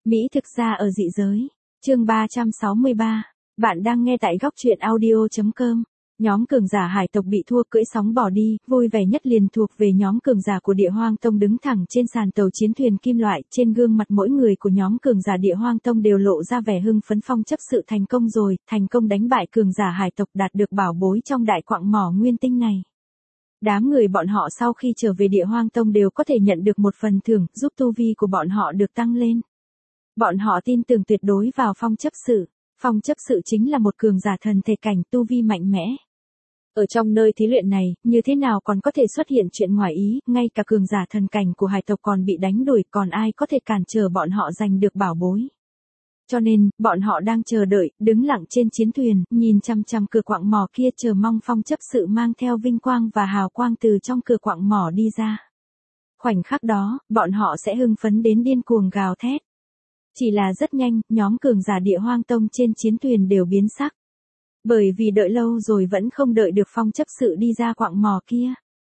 Mỹ thực ra ở dị giới. Chương 363. Bạn đang nghe tại góc truyện audio.com. Nhóm cường giả hải tộc bị thua cưỡi sóng bỏ đi, vui vẻ nhất liền thuộc về nhóm cường giả của Địa Hoang Tông đứng thẳng trên sàn tàu chiến thuyền kim loại, trên gương mặt mỗi người của nhóm cường giả Địa Hoang Tông đều lộ ra vẻ hưng phấn. Phong chấp sự thành công rồi, thành công đánh bại cường giả hải tộc, đạt được bảo bối trong đại quặng mỏ nguyên tinh này. Đám người bọn họ sau khi trở về Địa Hoang Tông đều có thể nhận được một phần thưởng, giúp tu vi của bọn họ được tăng lên. Bọn họ tin tưởng tuyệt đối vào phong chấp sự. Phong chấp sự chính là một cường giả thần thể cảnh, tu vi mạnh mẽ. Ở trong nơi thí luyện này, như thế nào còn có thể xuất hiện chuyện ngoài ý, ngay cả cường giả thần cảnh của hải tộc còn bị đánh đuổi, còn ai có thể cản trở bọn họ giành được bảo bối. Cho nên, bọn họ đang chờ đợi, đứng lặng trên chiến thuyền, nhìn chăm chăm cửa quặng mỏ kia, chờ mong phong chấp sự mang theo vinh quang và hào quang từ trong cửa quặng mỏ đi ra. Khoảnh khắc đó, bọn họ sẽ hưng phấn đến điên cuồng gào thét. Chỉ là rất nhanh, nhóm cường giả Địa Hoang Tông trên chiến thuyền đều biến sắc. Bởi vì đợi lâu rồi vẫn không đợi được phong chấp sự đi ra quặng mỏ kia.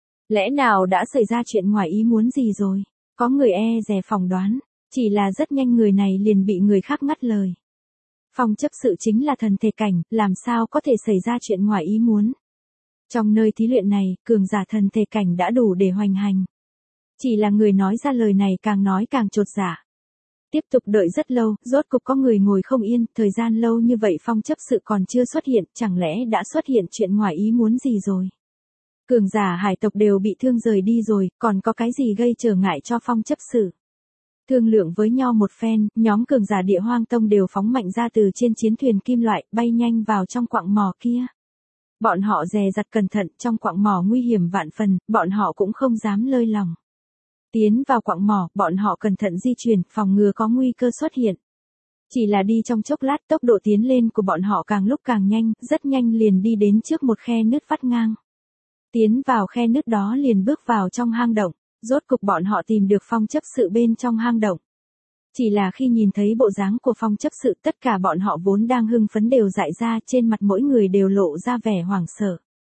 Lẽ nào đã xảy ra chuyện ngoài ý muốn gì rồi? Có người dè phỏng đoán. Chỉ là rất nhanh người này liền bị người khác ngắt lời. Phong chấp sự chính là thần thể cảnh, làm sao có thể xảy ra chuyện ngoài ý muốn? Trong nơi thí luyện này, cường giả thần thể cảnh đã đủ để hoành hành. Chỉ là người nói ra lời này càng nói càng chột dạ. Tiếp tục đợi rất lâu, rốt cục có người ngồi không yên, thời gian lâu như vậy phong chấp sự còn chưa xuất hiện, chẳng lẽ đã xuất hiện chuyện ngoài ý muốn gì rồi? Cường giả hải tộc đều bị thương rời đi rồi, còn có cái gì gây trở ngại cho phong chấp sự? Thương lượng với nhau một phen, nhóm cường giả Địa Hoang Tông đều phóng mạnh ra từ trên chiến thuyền kim loại, bay nhanh vào trong quặng mỏ kia. Bọn họ dè dặt cẩn thận, trong quặng mỏ nguy hiểm vạn phần, bọn họ cũng không dám lơi lòng. Tiến vào quặng mỏ, bọn họ cẩn thận di chuyển, phòng ngừa có nguy cơ xuất hiện. Chỉ là đi trong chốc lát, tốc độ tiến lên của bọn họ càng lúc càng nhanh, rất nhanh liền đi đến trước một khe nứt vắt ngang. Tiến vào khe nứt đó liền bước vào trong hang động, rốt cục bọn họ tìm được phong chấp sự bên trong hang động. Chỉ là khi nhìn thấy bộ dáng của phong chấp sự, tất cả bọn họ vốn đang hưng phấn đều dại ra, trên mặt mỗi người đều lộ ra vẻ hoảng sợ.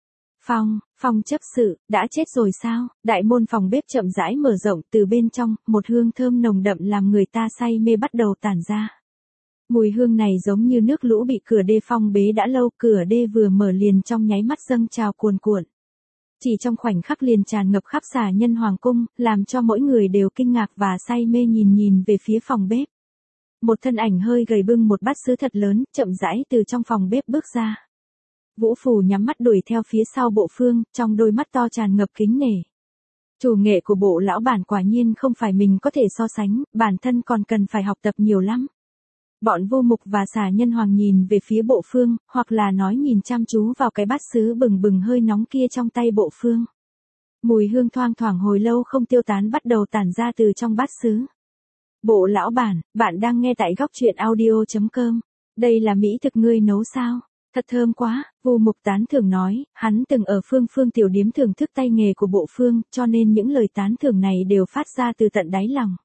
Phong chấp sự, đã chết rồi sao? Đại môn phòng bếp chậm rãi mở rộng, từ bên trong, một hương thơm nồng đậm làm người ta say mê bắt đầu tản ra. Mùi hương này giống như nước lũ bị cửa đê phong bế đã lâu, cửa đê vừa mở liền trong nháy mắt dâng trào cuồn cuộn. Chỉ trong khoảnh khắc liền tràn ngập khắp xà nhân hoàng cung, làm cho mỗi người đều kinh ngạc và say mê nhìn về phía phòng bếp. Một thân ảnh hơi gầy bưng một bát sứ thật lớn, chậm rãi từ trong phòng bếp bước ra. Vũ Phù nhắm mắt đuổi theo phía sau Bộ Phương, trong đôi mắt to tràn ngập kính nể. Chủ nghệ của Bộ lão bản quả nhiên không phải mình có thể so sánh, bản thân còn cần phải học tập nhiều lắm. Bọn Vô Mục và xà nhân hoàng nhìn về phía Bộ Phương, hoặc là nói nhìn chăm chú vào cái bát sứ bừng bừng hơi nóng kia trong tay Bộ Phương. Mùi hương thoang thoảng hồi lâu không tiêu tán bắt đầu tản ra từ trong bát sứ. Bộ lão bản, bạn đang nghe tại góc truyện audio.com. Đây là mỹ thực ngươi nấu sao? Thật thơm quá, Vô Mục tán thưởng nói, hắn từng ở Phương tiểu điếm thưởng thức tay nghề của Bộ Phương, cho nên những lời tán thưởng này đều phát ra từ tận đáy lòng.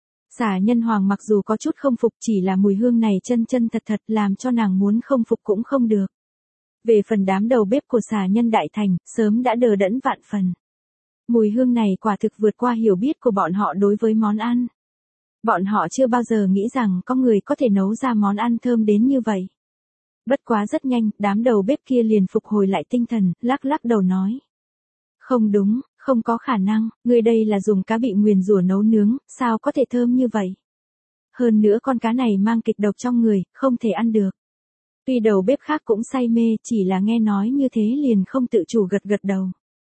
Xà nhân hoàng mặc dù có chút không phục, chỉ là mùi hương này chân thật làm cho nàng muốn không phục cũng không được. Về phần đám đầu bếp của xà nhân đại thành, sớm đã đờ đẫn vạn phần. Mùi hương này quả thực vượt qua hiểu biết của bọn họ đối với món ăn. Bọn họ chưa bao giờ nghĩ rằng có người có thể nấu ra món ăn thơm đến như vậy. Bất quá rất nhanh, đám đầu bếp kia liền phục hồi lại tinh thần, lắc đầu nói. Không đúng, không có khả năng, người đây là dùng cá bị nguyền rủa nấu nướng, sao có thể thơm như vậy? Hơn nữa con cá này mang kịch độc trong người, không thể ăn được. Tuy đầu bếp khác cũng say mê, chỉ là nghe nói như thế liền không tự chủ gật đầu.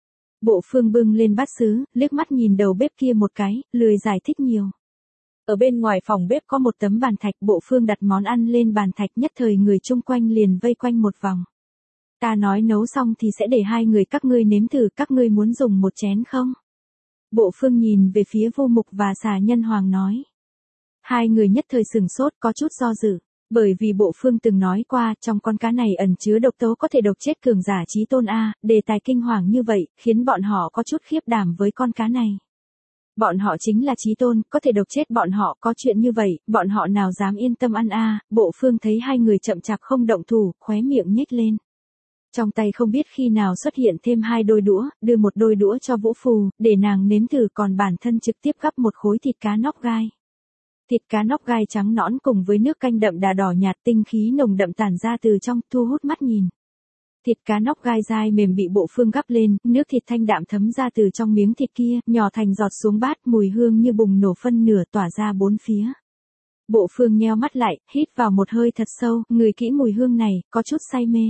Bộ Phương bưng lên bát sứ, liếc mắt nhìn đầu bếp kia một cái, lười giải thích nhiều. Ở bên ngoài phòng bếp có một tấm bàn thạch, Bộ Phương đặt món ăn lên bàn thạch, nhất thời người chung quanh liền vây quanh một vòng. Ta nói nấu xong thì sẽ để hai người các ngươi nếm thử, các ngươi muốn dùng một chén không? Bộ Phương nhìn về phía Vô Mục và xà nhân hoàng nói. Hai người nhất thời sừng sốt, có chút do dự. Bởi vì Bộ Phương từng nói qua, trong con cá này ẩn chứa độc tố có thể độc chết cường giả chí tôn A, đề tài kinh hoàng như vậy, khiến bọn họ có chút khiếp đảm với con cá này. Bọn họ chính là chí tôn, có thể độc chết bọn họ, có chuyện như vậy, bọn họ nào dám yên tâm ăn A. Bộ Phương thấy hai người chậm chạp không động thủ, khóe miệng nhếch lên. Trong tay không biết khi nào xuất hiện thêm hai đôi đũa, đưa một đôi đũa cho Vũ Phù, để nàng nếm thử, còn bản thân trực tiếp gắp một khối thịt cá nóc gai. Thịt cá nóc gai trắng nõn cùng với nước canh đậm đà đỏ nhạt tinh khí nồng đậm tản ra từ trong, thu hút mắt nhìn. Thịt cá nóc gai dai mềm bị Bộ Phương gắp lên, nước thịt thanh đạm thấm ra từ trong miếng thịt kia, nhỏ thành giọt xuống bát, mùi hương như bùng nổ phân nửa tỏa ra bốn phía. Bộ Phương nheo mắt lại, hít vào một hơi thật sâu, ngửi kỹ mùi hương này, có chút say mê.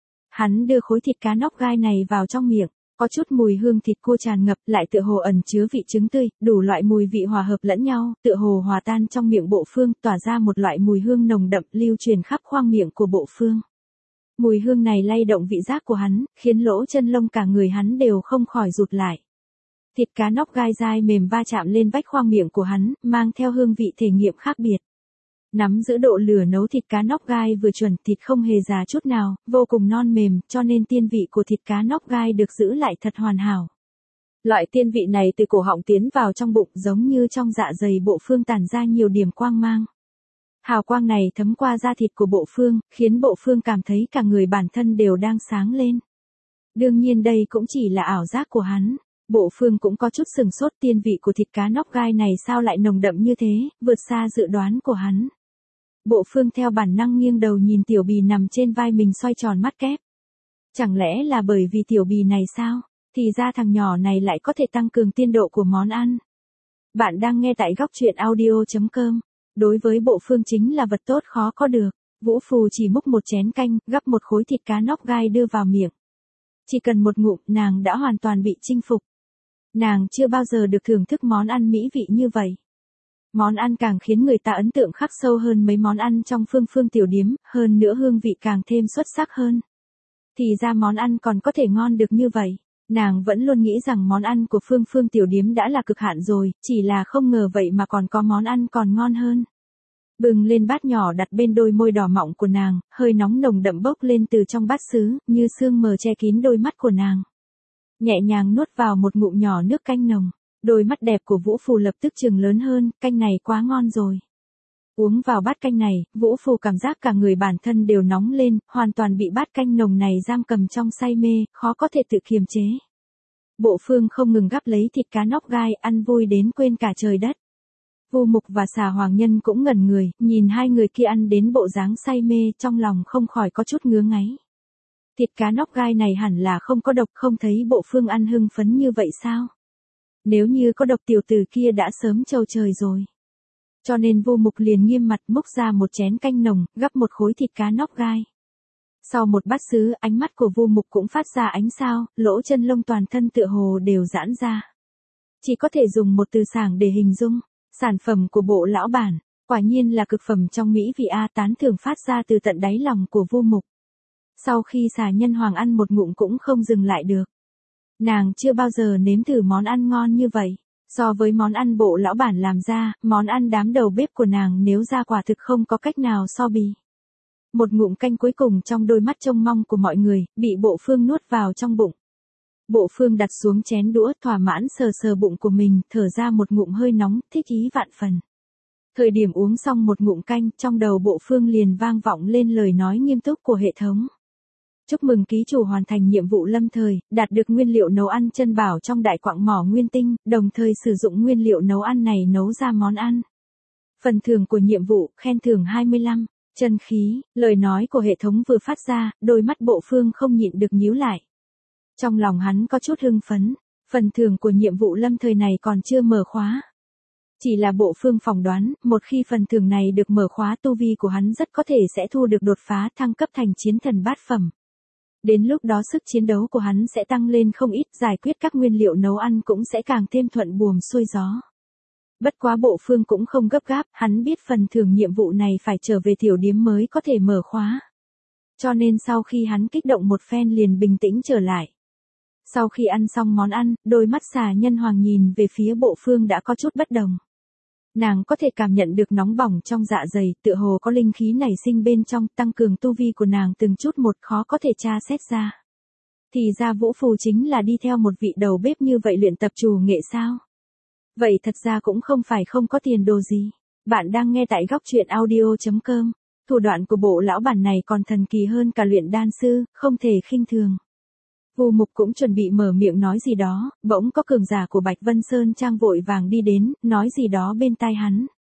Hắn đưa khối thịt cá nóc gai này vào trong miệng, có chút mùi hương thịt cua tràn ngập, lại tựa hồ ẩn chứa vị trứng tươi, đủ loại mùi vị hòa hợp lẫn nhau, tựa hồ hòa tan trong miệng Bộ Phương, tỏa ra một loại mùi hương nồng đậm lưu truyền khắp khoang miệng của Bộ Phương. Mùi hương này lay động vị giác của hắn, khiến lỗ chân lông cả người hắn đều không khỏi rụt lại. Thịt cá nóc gai dai mềm va chạm lên vách khoang miệng của hắn, mang theo hương vị thể nghiệm khác biệt. Nắm giữ độ lửa nấu thịt cá nóc gai vừa chuẩn, thịt không hề già chút nào, vô cùng non mềm, cho nên tiên vị của thịt cá nóc gai được giữ lại thật hoàn hảo. Loại tiên vị này từ cổ họng tiến vào trong bụng, giống như trong dạ dày Bộ Phương tản ra nhiều điểm quang mang. Hào quang này thấm qua da thịt của Bộ Phương, khiến Bộ Phương cảm thấy cả người bản thân đều đang sáng lên. Đương nhiên đây cũng chỉ là ảo giác của hắn. Bộ Phương cũng có chút sừng sốt, tiên vị của thịt cá nóc gai này sao lại nồng đậm như thế, vượt xa dự đoán của hắn. Bộ Phương theo bản năng nghiêng đầu nhìn tiểu bì nằm trên vai mình xoay tròn mắt kép. Chẳng lẽ là bởi vì tiểu bì này sao? Thì ra thằng nhỏ này lại có thể tăng cường tiên độ của món ăn. Bạn đang nghe tại góc truyện audio.com. Đối với Bộ Phương chính là vật tốt khó có được. Vũ Phù chỉ múc một chén canh, gắp một khối thịt cá nóc gai đưa vào miệng. Chỉ cần một ngụm, nàng đã hoàn toàn bị chinh phục. Nàng chưa bao giờ được thưởng thức món ăn mỹ vị như vậy. Món ăn càng khiến người ta ấn tượng khắc sâu hơn mấy món ăn trong Phương tiểu điếm, hơn nữa hương vị càng thêm xuất sắc hơn. Thì ra món ăn còn có thể ngon được như vậy. Nàng vẫn luôn nghĩ rằng món ăn của Phương tiểu điếm đã là cực hạn rồi, chỉ là không ngờ vậy mà còn có món ăn còn ngon hơn. Bừng lên bát nhỏ đặt bên đôi môi đỏ mọng của nàng, hơi nóng nồng đậm bốc lên từ trong bát sứ, như sương mờ che kín đôi mắt của nàng. Nhẹ nhàng nuốt vào một ngụm nhỏ nước canh nồng, đôi mắt đẹp của Vũ Phù lập tức trừng lớn hơn, canh này quá ngon rồi. Uống vào bát canh này, Vũ Phù cảm giác cả người bản thân đều nóng lên, hoàn toàn bị bát canh nồng này giam cầm trong say mê, khó có thể tự kiềm chế. Bộ Phương không ngừng gắp lấy thịt cá nóc gai, ăn vui đến quên cả trời đất. Vu Mục và Xà Hoàng Nhân cũng ngẩn người, nhìn hai người kia ăn đến bộ dáng say mê, trong lòng không khỏi có chút ngứa ngáy. Thịt cá nóc gai này hẳn là không có độc, không thấy Bộ Phương ăn hưng phấn như vậy sao? Nếu như có độc tiểu tử kia đã sớm trâu trời rồi. Cho nên Vu Mục liền nghiêm mặt múc ra một chén canh nồng, gắp một khối thịt cá nóc gai. Sau một bát sứ, ánh mắt của Vu Mục cũng phát ra ánh sao, lỗ chân lông toàn thân tựa hồ đều giãn ra. Chỉ có thể dùng một từ sảng để hình dung. Sản phẩm của Bộ lão bản, quả nhiên là cực phẩm trong mỹ vị a, tán thưởng phát ra từ tận đáy lòng của Vu Mục. Sau khi Xà Nhân Hoàng ăn một ngụm cũng không dừng lại được. Nàng chưa bao giờ nếm thử món ăn ngon như vậy. So với món ăn Bộ lão bản làm ra, món ăn đám đầu bếp của nàng nếu ra quả thực không có cách nào so bì. Một ngụm canh cuối cùng trong đôi mắt trông mong của mọi người, bị Bộ Phương nuốt vào trong bụng. Bộ Phương đặt xuống chén đũa, thỏa mãn sờ sờ bụng của mình, thở ra một ngụm hơi nóng, thích ý vạn phần. Thời điểm uống xong một ngụm canh, trong đầu Bộ Phương liền vang vọng lên lời nói nghiêm túc của hệ thống. Chúc mừng ký chủ hoàn thành nhiệm vụ lâm thời, đạt được nguyên liệu nấu ăn chân bảo trong đại quặng mỏ nguyên tinh, đồng thời sử dụng nguyên liệu nấu ăn này nấu ra món ăn. Phần thưởng của nhiệm vụ, khen thưởng 25, chân khí, lời nói của hệ thống vừa phát ra, đôi mắt Bộ Phương không nhịn được nhíu lại. Trong lòng hắn có chút hưng phấn, phần thưởng của nhiệm vụ lâm thời này còn chưa mở khóa. Chỉ là Bộ Phương phỏng đoán, một khi phần thưởng này được mở khóa tu vi của hắn rất có thể sẽ thu được đột phá thăng cấp thành chiến thần bát phẩm. Đến lúc đó sức chiến đấu của hắn sẽ tăng lên không ít, giải quyết các nguyên liệu nấu ăn cũng sẽ càng thêm thuận buồm xuôi gió. Bất quá Bộ Phương cũng không gấp gáp, hắn biết phần thưởng nhiệm vụ này phải trở về tiểu điếm mới có thể mở khóa. Cho nên sau khi hắn kích động một phen liền bình tĩnh trở lại. Sau khi ăn xong món ăn, đôi mắt Xà Nhân Hoàng nhìn về phía Bộ Phương đã có chút bất đồng. Nàng có thể cảm nhận được nóng bỏng trong dạ dày, tựa hồ có linh khí nảy sinh bên trong, tăng cường tu vi của nàng từng chút một, khó có thể tra xét ra. Thì ra Vũ Phù chính là đi theo một vị đầu bếp như vậy luyện tập trù nghệ sao? Vậy thật ra cũng không phải không có tiền đồ gì. Bạn đang nghe tại góc truyện audio.com. Thủ đoạn của Bộ lão bản này còn thần kỳ hơn cả luyện đan sư, không thể khinh thường. Vu Mục cũng chuẩn bị mở miệng nói gì đó, bỗng có cường giả của Bạch Vân Sơn Trang vội vàng đi đến, nói gì đó bên tai hắn.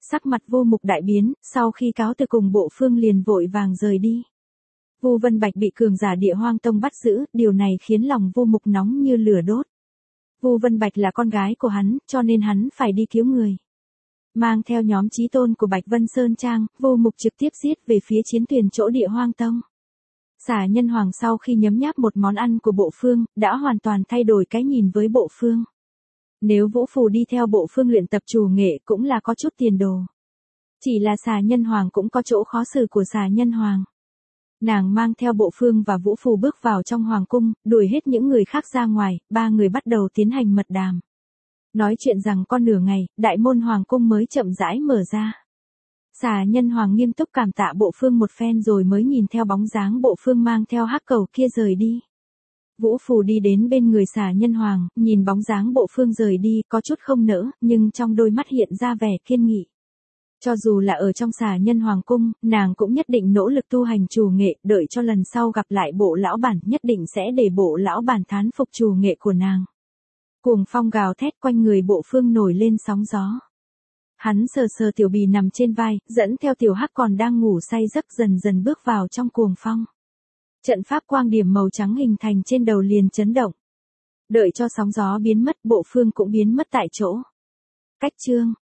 sắc mặt Vu Mục đại biến, sau khi cáo từ cùng Bộ Phương liền vội vàng rời đi. Vu Vân Bạch bị cường giả Địa Hoang Tông bắt giữ, điều này khiến lòng Vu Mục nóng như lửa đốt. Vu Vân Bạch là con gái của hắn, cho nên hắn phải đi cứu người. Mang theo nhóm chí tôn của Bạch Vân Sơn Trang, Vu Mục trực tiếp giết về phía chiến thuyền chỗ Địa Hoang Tông. Xà Nhân Hoàng sau khi nhấm nháp một món ăn của Bộ Phương, đã hoàn toàn thay đổi cái nhìn với Bộ Phương. Nếu Vũ Phù đi theo Bộ Phương luyện tập trù nghệ cũng là có chút tiền đồ. Chỉ là Xà Nhân Hoàng cũng có chỗ khó xử của Xà Nhân Hoàng. Nàng mang theo Bộ Phương và Vũ Phù bước vào trong hoàng cung, đuổi hết những người khác ra ngoài, ba người bắt đầu tiến hành mật đàm. Nói chuyện rằng con nửa ngày, đại môn hoàng cung mới chậm rãi mở ra. Xà Nhân Hoàng nghiêm túc cảm tạ Bộ Phương một phen rồi mới nhìn theo bóng dáng Bộ Phương mang theo hắc cầu kia rời đi. Vũ Phù đi đến bên người Xà Nhân Hoàng, nhìn bóng dáng Bộ Phương rời đi, có chút không nỡ, nhưng trong đôi mắt hiện ra vẻ kiên nghị. Cho dù là ở trong Xà Nhân Hoàng cung, nàng cũng nhất định nỗ lực tu hành trù nghệ, đợi cho lần sau gặp lại Bộ lão bản, nhất định sẽ để Bộ lão bản thán phục trù nghệ của nàng. Cuồng phong gào thét quanh người Bộ Phương nổi lên sóng gió. Hắn sờ sờ Tiểu Bì nằm trên vai, dẫn theo Tiểu Hắc còn đang ngủ say giấc dần dần bước vào trong cuồng phong. Trận pháp quang điểm màu trắng hình thành trên đầu liền chấn động. Đợi cho sóng gió biến mất, Bộ Phương cũng biến mất tại chỗ. Cách chương